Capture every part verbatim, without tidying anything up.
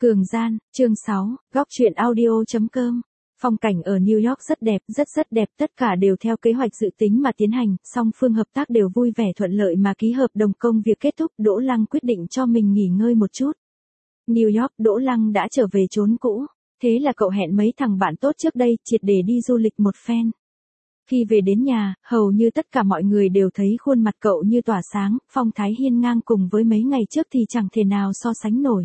Cường Gian, chương sáu, góc truyện audio chấm com. Phong cảnh ở New York rất đẹp, rất rất đẹp, tất cả đều theo kế hoạch dự tính mà tiến hành, song phương hợp tác đều vui vẻ thuận lợi mà ký hợp đồng công việc kết thúc, Đỗ Lăng quyết định cho mình nghỉ ngơi một chút. New York, Đỗ Lăng đã trở về chốn cũ, thế là cậu hẹn mấy thằng bạn tốt trước đây, triệt để đi du lịch một phen. Khi về đến nhà, hầu như tất cả mọi người đều thấy khuôn mặt cậu như tỏa sáng, phong thái hiên ngang cùng với mấy ngày trước thì chẳng thể nào so sánh nổi.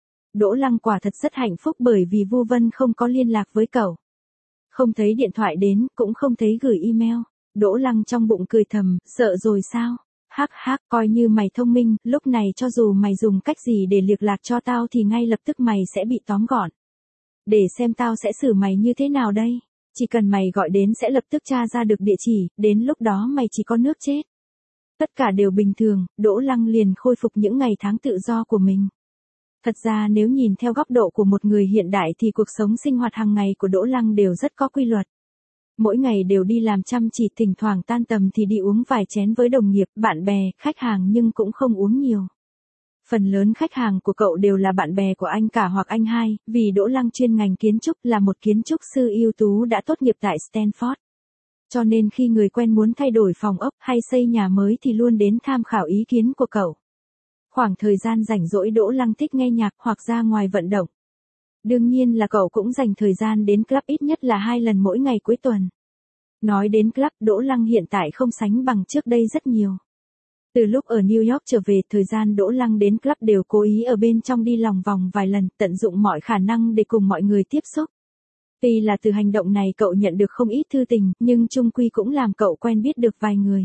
Đỗ Lăng quả thật rất hạnh phúc bởi vì Vu Vân không có liên lạc với cậu. Không thấy điện thoại đến, cũng không thấy gửi email. Đỗ Lăng trong bụng cười thầm, sợ rồi sao? Hắc hắc, coi như mày thông minh, lúc này cho dù mày dùng cách gì để liệc lạc cho tao thì ngay lập tức mày sẽ bị tóm gọn. Để xem tao sẽ xử mày như thế nào đây? Chỉ cần mày gọi đến sẽ lập tức tra ra được địa chỉ, đến lúc đó mày chỉ có nước chết. Tất cả đều bình thường, Đỗ Lăng liền khôi phục những ngày tháng tự do của mình. Thật ra nếu nhìn theo góc độ của một người hiện đại thì cuộc sống sinh hoạt hàng ngày của Đỗ Lăng đều rất có quy luật. Mỗi ngày đều đi làm chăm chỉ, thỉnh thoảng tan tầm thì đi uống vài chén với đồng nghiệp, bạn bè, khách hàng nhưng cũng không uống nhiều. Phần lớn khách hàng của cậu đều là bạn bè của anh cả hoặc anh hai, vì Đỗ Lăng chuyên ngành kiến trúc, là một kiến trúc sư ưu tú đã tốt nghiệp tại Stanford. Cho nên khi người quen muốn thay đổi phòng ốc hay xây nhà mới thì luôn đến tham khảo ý kiến của cậu. Khoảng thời gian rảnh rỗi Đỗ Lăng thích nghe nhạc hoặc ra ngoài vận động. Đương nhiên là cậu cũng dành thời gian đến club ít nhất là hai lần mỗi ngày cuối tuần. Nói đến club, Đỗ Lăng hiện tại không sánh bằng trước đây rất nhiều. Từ lúc ở New York trở về, thời gian Đỗ Lăng đến club đều cố ý ở bên trong đi lòng vòng vài lần, tận dụng mọi khả năng để cùng mọi người tiếp xúc. Tuy là từ hành động này cậu nhận được không ít thư tình, nhưng chung quy cũng làm cậu quen biết được vài người.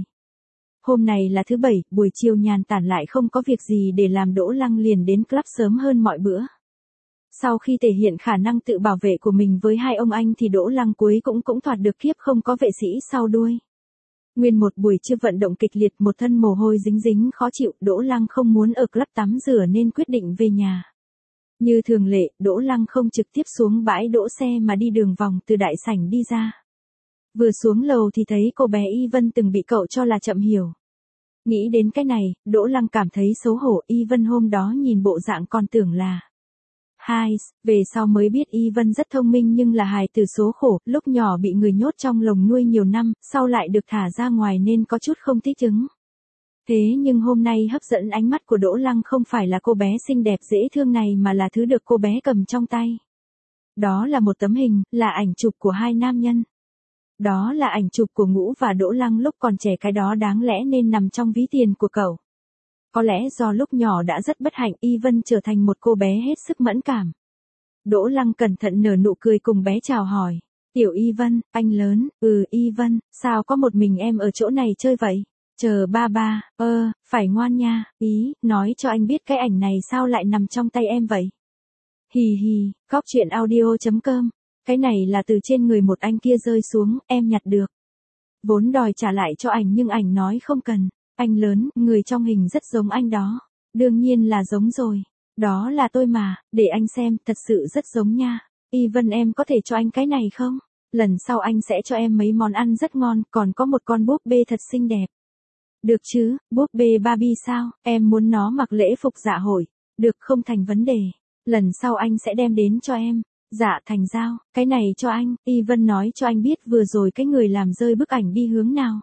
Hôm này là thứ bảy, buổi chiều nhàn tản lại không có việc gì để làm, Đỗ Lăng liền đến club sớm hơn mọi bữa. Sau khi thể hiện khả năng tự bảo vệ của mình với hai ông anh thì Đỗ Lăng cuối cũng cũng thoát được kiếp không có vệ sĩ sau đuôi. Nguyên một buổi trưa vận động kịch liệt, một thân mồ hôi dính dính khó chịu, Đỗ Lăng không muốn ở club tắm rửa nên quyết định về nhà. Như thường lệ, Đỗ Lăng không trực tiếp xuống bãi đỗ xe mà đi đường vòng từ đại sảnh đi ra. Vừa xuống lầu thì thấy cô bé Y Vân từng bị cậu cho là chậm hiểu. Nghĩ đến cái này, Đỗ Lăng cảm thấy xấu hổ. Y Vân hôm đó nhìn bộ dạng còn tưởng là hai, về sau mới biết Y Vân rất thông minh nhưng là hài tử số khổ, lúc nhỏ bị người nhốt trong lồng nuôi nhiều năm, sau lại được thả ra ngoài nên có chút không thích ứng. Thế nhưng hôm nay hấp dẫn ánh mắt của Đỗ Lăng không phải là cô bé xinh đẹp dễ thương này mà là thứ được cô bé cầm trong tay. Đó là một tấm hình, là ảnh chụp của hai nam nhân. Đó là ảnh chụp của Ngũ và Đỗ Lăng lúc còn trẻ, cái đó đáng lẽ nên nằm trong ví tiền của cậu. Có lẽ do lúc nhỏ đã rất bất hạnh, Y Vân trở thành một cô bé hết sức mẫn cảm. Đỗ Lăng cẩn thận nở nụ cười cùng bé chào hỏi. Tiểu Y Vân, anh lớn, ừ Y Vân, sao có một mình em ở chỗ này chơi vậy? Chờ ba ba, ơ, phải ngoan nha, ý, nói cho anh biết cái ảnh này sao lại nằm trong tay em vậy? Hì hì, góc truyện audio chấm com. Cái này là từ trên người một anh kia rơi xuống, em nhặt được. Vốn đòi trả lại cho ảnh nhưng ảnh nói không cần. Anh lớn, người trong hình rất giống anh đó. Đương nhiên là giống rồi. Đó là tôi mà, để anh xem, thật sự rất giống nha. Y Vân, em có thể cho anh cái này không? Lần sau anh sẽ cho em mấy món ăn rất ngon, còn có một con búp bê thật xinh đẹp. Được chứ, búp bê Barbie sao, em muốn nó mặc lễ phục dạ hội. Được, không thành vấn đề. Lần sau anh sẽ đem đến cho em. Dạ thành giao, cái này cho anh. Y Vân nói cho anh biết vừa rồi cái người làm rơi bức ảnh đi hướng nào.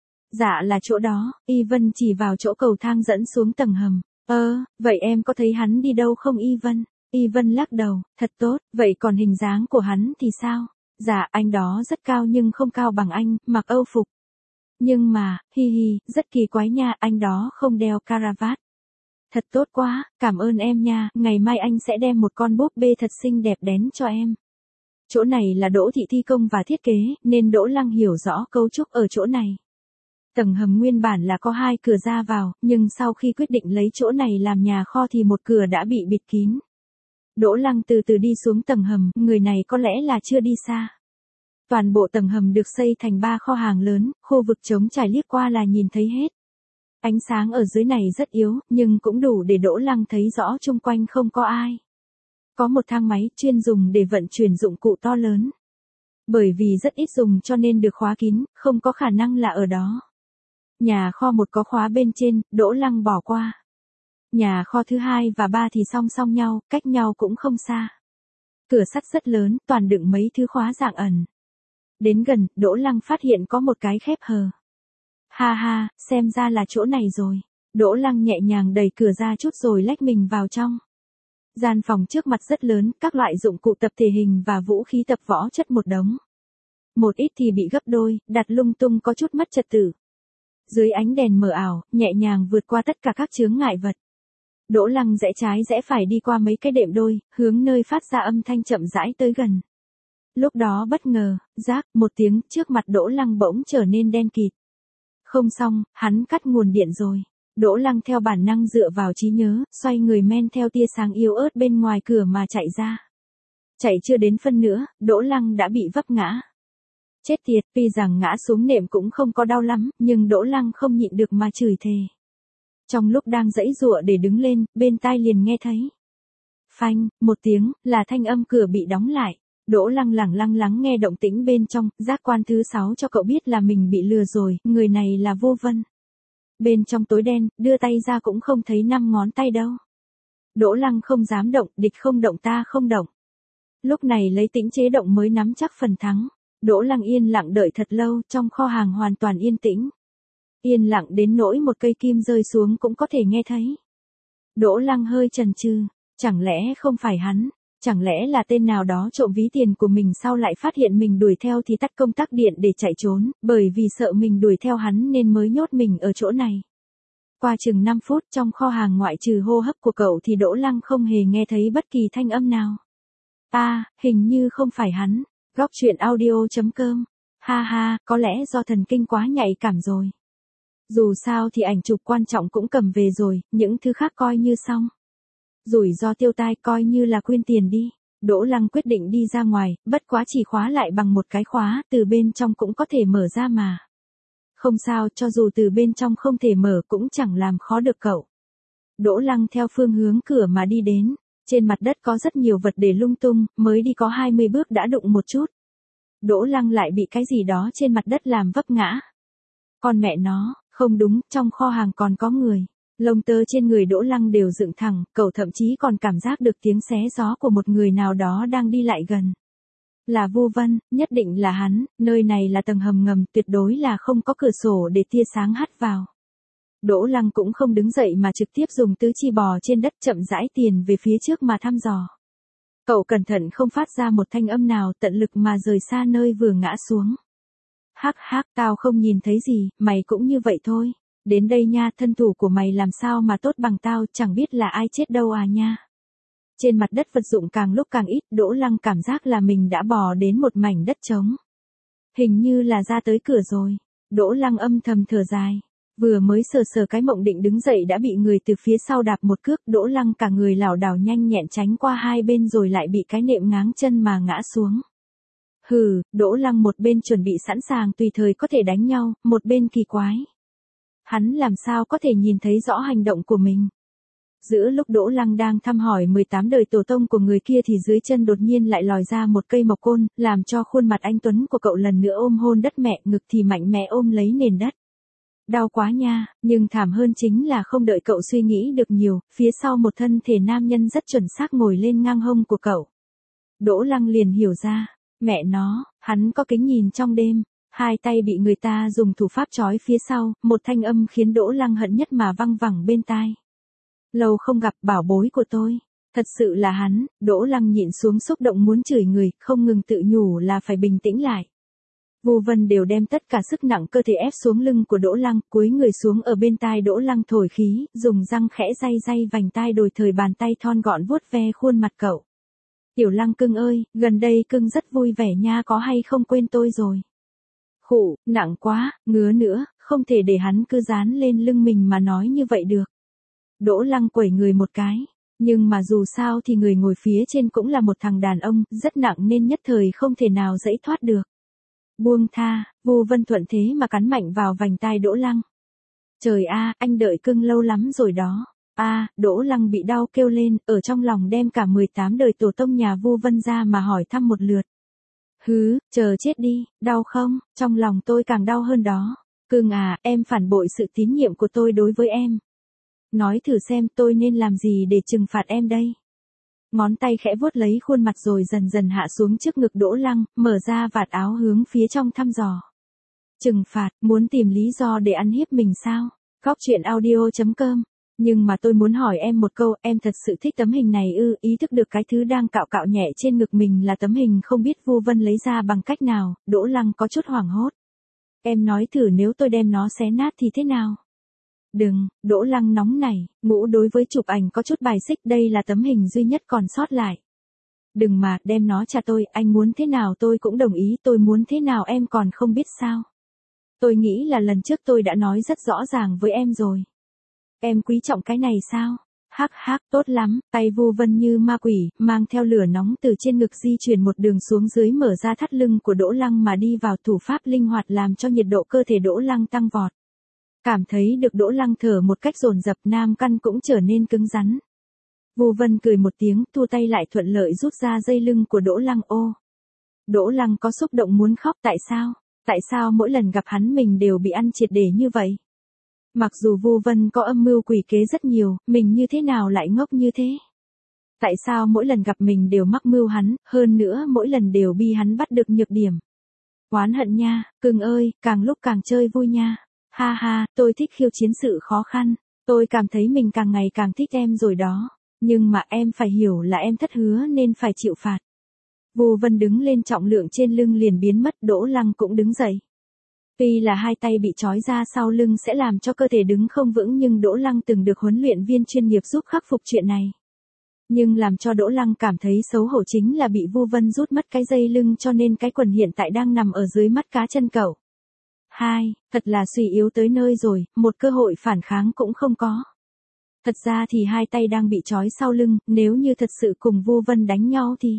Dạ là chỗ đó. Y Vân chỉ vào chỗ cầu thang dẫn xuống tầng hầm. Ơ, vậy em có thấy hắn đi đâu không Y Vân? Y Vân lắc đầu, thật tốt, vậy còn hình dáng của hắn thì sao? Dạ anh đó rất cao nhưng không cao bằng anh, mặc âu phục. Nhưng mà, hi hi, rất kỳ quái nha, anh đó không đeo caravat. Thật tốt quá, cảm ơn em nha, ngày mai anh sẽ đem một con búp bê thật xinh đẹp đến cho em. Chỗ này là Đỗ Thị thi công và thiết kế, nên Đỗ Lăng hiểu rõ cấu trúc ở chỗ này. Tầng hầm nguyên bản là có hai cửa ra vào, nhưng sau khi quyết định lấy chỗ này làm nhà kho thì một cửa đã bị bịt kín. Đỗ Lăng từ từ đi xuống tầng hầm, người này có lẽ là chưa đi xa. Toàn bộ tầng hầm được xây thành ba kho hàng lớn, khu vực trống trải liếc qua là nhìn thấy hết. Ánh sáng ở dưới này rất yếu, nhưng cũng đủ để Đỗ Lăng thấy rõ chung quanh không có ai. Có một thang máy chuyên dùng để vận chuyển dụng cụ to lớn. Bởi vì rất ít dùng cho nên được khóa kín, không có khả năng là ở đó. Nhà kho một có khóa bên trên, Đỗ Lăng bỏ qua. Nhà kho thứ hai và ba thì song song nhau, cách nhau cũng không xa. Cửa sắt rất lớn, toàn đựng mấy thứ khóa dạng ẩn. Đến gần, Đỗ Lăng phát hiện có một cái khép hờ. Ha ha, xem ra là chỗ này rồi. Đỗ Lăng nhẹ nhàng đẩy cửa ra chút rồi lách mình vào trong. Gian phòng trước mặt rất lớn, các loại dụng cụ tập thể hình và vũ khí tập võ chất một đống. Một ít thì bị gấp đôi, đặt lung tung có chút mất trật tự. Dưới ánh đèn mờ ảo, nhẹ nhàng vượt qua tất cả các chướng ngại vật. Đỗ Lăng rẽ trái rẽ phải đi qua mấy cái đệm đôi, hướng nơi phát ra âm thanh chậm rãi tới gần. Lúc đó bất ngờ, rác, một tiếng, trước mặt Đỗ Lăng bỗng trở nên đen kịt. Không xong, hắn cắt nguồn điện rồi. Đỗ Lăng theo bản năng dựa vào trí nhớ, xoay người men theo tia sáng yếu ớt bên ngoài cửa mà chạy ra. Chạy chưa đến phân nữa, Đỗ Lăng đã bị vấp ngã. Chết tiệt, tuy rằng ngã xuống nệm cũng không có đau lắm, nhưng Đỗ Lăng không nhịn được mà chửi thề. Trong lúc đang giãy giụa để đứng lên, bên tai liền nghe thấy. Phanh, một tiếng, là thanh âm cửa bị đóng lại. Đỗ Lăng lẳng lăng lắng nghe động tĩnh bên trong, giác quan thứ sáu cho cậu biết là mình bị lừa rồi, người này là Vô Vân. Bên trong tối đen, đưa tay ra cũng không thấy năm ngón tay đâu. Đỗ Lăng không dám động, địch không động ta không động. Lúc này lấy tĩnh chế động mới nắm chắc phần thắng. Đỗ Lăng yên lặng đợi thật lâu, trong kho hàng hoàn toàn yên tĩnh. Yên lặng đến nỗi một cây kim rơi xuống cũng có thể nghe thấy. Đỗ Lăng hơi chần chừ, chẳng lẽ không phải hắn, chẳng lẽ là tên nào đó trộm ví tiền của mình sau lại phát hiện mình đuổi theo thì tắt công tắc điện để chạy trốn, bởi vì sợ mình đuổi theo hắn nên mới nhốt mình ở chỗ này. Qua chừng năm phút trong kho hàng ngoại trừ hô hấp của cậu thì Đỗ Lăng không hề nghe thấy bất kỳ thanh âm nào. À, hình như không phải hắn. Góc truyện audio chấm com. Ha ha, có lẽ do thần kinh quá nhạy cảm rồi. Dù sao thì ảnh chụp quan trọng cũng cầm về rồi, những thứ khác coi như xong. Rủi ro tiêu tai coi như là quyên tiền đi. Đỗ Lăng quyết định đi ra ngoài, bất quá chỉ khóa lại bằng một cái khóa, từ bên trong cũng có thể mở ra mà. Không sao, cho dù từ bên trong không thể mở cũng chẳng làm khó được cậu. Đỗ Lăng theo phương hướng cửa mà đi đến. Trên mặt đất có rất nhiều vật để lung tung, mới đi có hai mươi bước đã đụng một chút. Đỗ Lăng lại bị cái gì đó trên mặt đất làm vấp ngã. Con mẹ nó, không đúng, trong kho hàng còn có người. Lông tơ trên người Đỗ Lăng đều dựng thẳng, cậu thậm chí còn cảm giác được tiếng xé gió của một người nào đó đang đi lại gần. Là Vô Vân, nhất định là hắn, nơi này là tầng hầm ngầm, tuyệt đối là không có cửa sổ để tia sáng hắt vào. Đỗ Lăng cũng không đứng dậy mà trực tiếp dùng tứ chi bò trên đất chậm rãi tiền về phía trước mà thăm dò. Cậu cẩn thận không phát ra một thanh âm nào, tận lực mà rời xa nơi vừa ngã xuống. Hắc hắc, tao không nhìn thấy gì, mày cũng như vậy thôi. Đến đây nha, thân thủ của mày làm sao mà tốt bằng tao, chẳng biết là ai chết đâu à nha. Trên mặt đất vật dụng càng lúc càng ít, Đỗ Lăng cảm giác là mình đã bò đến một mảnh đất trống. Hình như là ra tới cửa rồi. Đỗ Lăng âm thầm thở dài. Vừa mới sờ sờ cái mộng định đứng dậy đã bị người từ phía sau đạp một cước, Đỗ Lăng cả người lảo đảo nhanh nhẹn tránh qua hai bên rồi lại bị cái nệm ngáng chân mà ngã xuống. Hừ, Đỗ Lăng một bên chuẩn bị sẵn sàng tùy thời có thể đánh nhau, một bên kỳ quái. Hắn làm sao có thể nhìn thấy rõ hành động của mình. Giữa lúc Đỗ Lăng đang thăm hỏi mười tám đời tổ tông của người kia thì dưới chân đột nhiên lại lòi ra một cây mộc côn, làm cho khuôn mặt anh tuấn của cậu lần nữa ôm hôn đất mẹ, ngực thì mạnh mẽ ôm lấy nền đất. Đau quá nha, nhưng thảm hơn chính là không đợi cậu suy nghĩ được nhiều, phía sau một thân thể nam nhân rất chuẩn xác ngồi lên ngang hông của cậu. Đỗ Lăng liền hiểu ra, mẹ nó, hắn có kính nhìn trong đêm, hai tay bị người ta dùng thủ pháp trói phía sau, một thanh âm khiến Đỗ Lăng hận nhất mà văng vẳng bên tai. Lâu không gặp bảo bối của tôi, thật sự là hắn. Đỗ Lăng nhịn xuống xúc động muốn chửi người, không ngừng tự nhủ là phải bình tĩnh lại. Vô Vân đều đem tất cả sức nặng cơ thể ép xuống lưng của Đỗ Lăng, cúi người xuống ở bên tai Đỗ Lăng thổi khí, dùng răng khẽ day day vành tai đồi thời bàn tay thon gọn vuốt ve khuôn mặt cậu. Tiểu Lăng cưng ơi, gần đây cưng rất vui vẻ nha, có hay không quên tôi rồi. Khụ, nặng quá, ngứa nữa, không thể để hắn cứ dán lên lưng mình mà nói như vậy được. Đỗ Lăng quẩy người một cái, nhưng mà dù sao thì người ngồi phía trên cũng là một thằng đàn ông, rất nặng nên nhất thời không thể nào dãy thoát được. Buông tha, Vô Vân thuận thế mà cắn mạnh vào vành tai Đỗ Lăng. Trời a, anh đợi cưng lâu lắm rồi đó. A, Đỗ Lăng bị đau kêu lên, ở trong lòng đem cả mười tám đời tổ tông nhà Vô Vân ra mà hỏi thăm một lượt. Hứ, chờ chết đi, đau không, trong lòng tôi càng đau hơn đó. Cưng à, em phản bội sự tín nhiệm của tôi đối với em. Nói thử xem tôi nên làm gì để trừng phạt em đây. Ngón tay khẽ vuốt lấy khuôn mặt rồi dần dần hạ xuống trước ngực Đỗ Lăng, mở ra vạt áo hướng phía trong thăm dò. Trừng phạt, muốn tìm lý do để ăn hiếp mình sao? Góc truyện audio chấm com. Nhưng mà tôi muốn hỏi em một câu, em thật sự thích tấm hình này ư? Ý thức được cái thứ đang cạo cạo nhẹ trên ngực mình là tấm hình không biết Vu Vân lấy ra bằng cách nào, Đỗ Lăng có chút hoảng hốt. Em nói thử nếu tôi đem nó xé nát thì thế nào? Đừng, Đỗ Lăng nóng nảy, Ngũ đối với chụp ảnh có chút bài xích, đây là tấm hình duy nhất còn sót lại. Đừng mà, đem nó trả tôi, anh muốn thế nào tôi cũng đồng ý, tôi muốn thế nào em còn không biết sao? Tôi nghĩ là lần trước tôi đã nói rất rõ ràng với em rồi. Em quý trọng cái này sao? Hắc hắc, tốt lắm, tay Vu Vân như ma quỷ, mang theo lửa nóng từ trên ngực di chuyển một đường xuống dưới mở ra thắt lưng của Đỗ Lăng mà đi vào, thủ pháp linh hoạt làm cho nhiệt độ cơ thể Đỗ Lăng tăng vọt. Cảm thấy được Đỗ Lăng thở một cách dồn dập, nam căn cũng trở nên cứng rắn. Vu Vân cười một tiếng, thu tay lại thuận lợi rút ra dây lưng của Đỗ Lăng. Ô! Đỗ Lăng có xúc động muốn khóc, tại sao? Tại sao mỗi lần gặp hắn mình đều bị ăn triệt để như vậy? Mặc dù Vu Vân có âm mưu quỷ kế rất nhiều, mình như thế nào lại ngốc như thế? Tại sao mỗi lần gặp mình đều mắc mưu hắn, hơn nữa mỗi lần đều bi hắn bắt được nhược điểm? Oán hận nha, cưng ơi, càng lúc càng chơi vui nha. Ha ha, tôi thích khiêu chiến sự khó khăn. Tôi cảm thấy mình càng ngày càng thích em rồi đó. Nhưng mà em phải hiểu là em thất hứa nên phải chịu phạt. Vu Vân đứng lên, trọng lượng trên lưng liền biến mất, Đỗ Lăng cũng đứng dậy. Tuy là hai tay bị trói ra sau lưng sẽ làm cho cơ thể đứng không vững, nhưng Đỗ Lăng từng được huấn luyện viên chuyên nghiệp giúp khắc phục chuyện này. Nhưng làm cho Đỗ Lăng cảm thấy xấu hổ chính là bị Vu Vân rút mất cái dây lưng, cho nên cái quần hiện tại đang nằm ở dưới mắt cá chân cậu. Hai, thật là suy yếu tới nơi rồi, một cơ hội phản kháng cũng không có. Thật ra thì hai tay đang bị trói sau lưng, nếu như thật sự cùng Vu Vân đánh nhau thì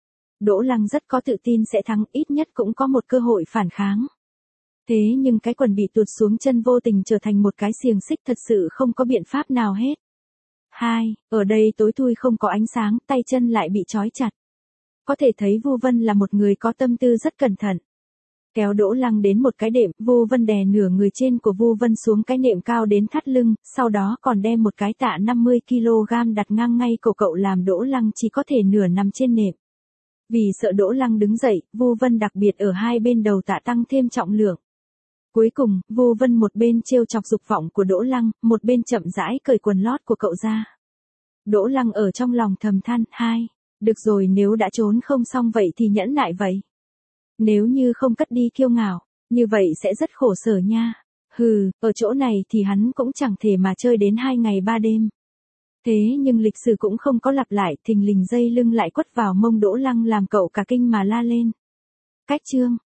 Đỗ Lăng rất có tự tin sẽ thắng, ít nhất cũng có một cơ hội phản kháng. Thế nhưng cái quần bị tuột xuống chân vô tình trở thành một cái xiềng xích, thật sự không có biện pháp nào hết. Hai, ở đây tối thui không có ánh sáng, tay chân lại bị trói chặt. Có thể thấy Vu Vân là một người có tâm tư rất cẩn thận. Kéo Đỗ Lăng đến một cái đệm, Vu Vân đè nửa người trên của Vu Vân xuống cái nệm cao đến thắt lưng, sau đó còn đem một cái tạ năm mươi ki lô gam đặt ngang ngay cổ cậu, làm Đỗ Lăng chỉ có thể nửa nằm trên nệm. Vì sợ Đỗ Lăng đứng dậy, Vu Vân đặc biệt ở hai bên đầu tạ tăng thêm trọng lượng. Cuối cùng, Vu Vân một bên trêu chọc dục vọng của Đỗ Lăng, một bên chậm rãi cởi quần lót của cậu ra. Đỗ Lăng ở trong lòng thầm than, hai, được rồi, nếu đã trốn không xong vậy thì nhẫn nại vậy. Nếu như không cất đi kiêu ngạo, như vậy sẽ rất khổ sở nha. Hừ, ở chỗ này thì hắn cũng chẳng thể mà chơi đến hai ngày ba đêm. Thế nhưng lịch sử cũng không có lặp lại, thình lình dây lưng lại quất vào mông Đỗ Lăng làm cậu cả kinh mà la lên. Cách chương.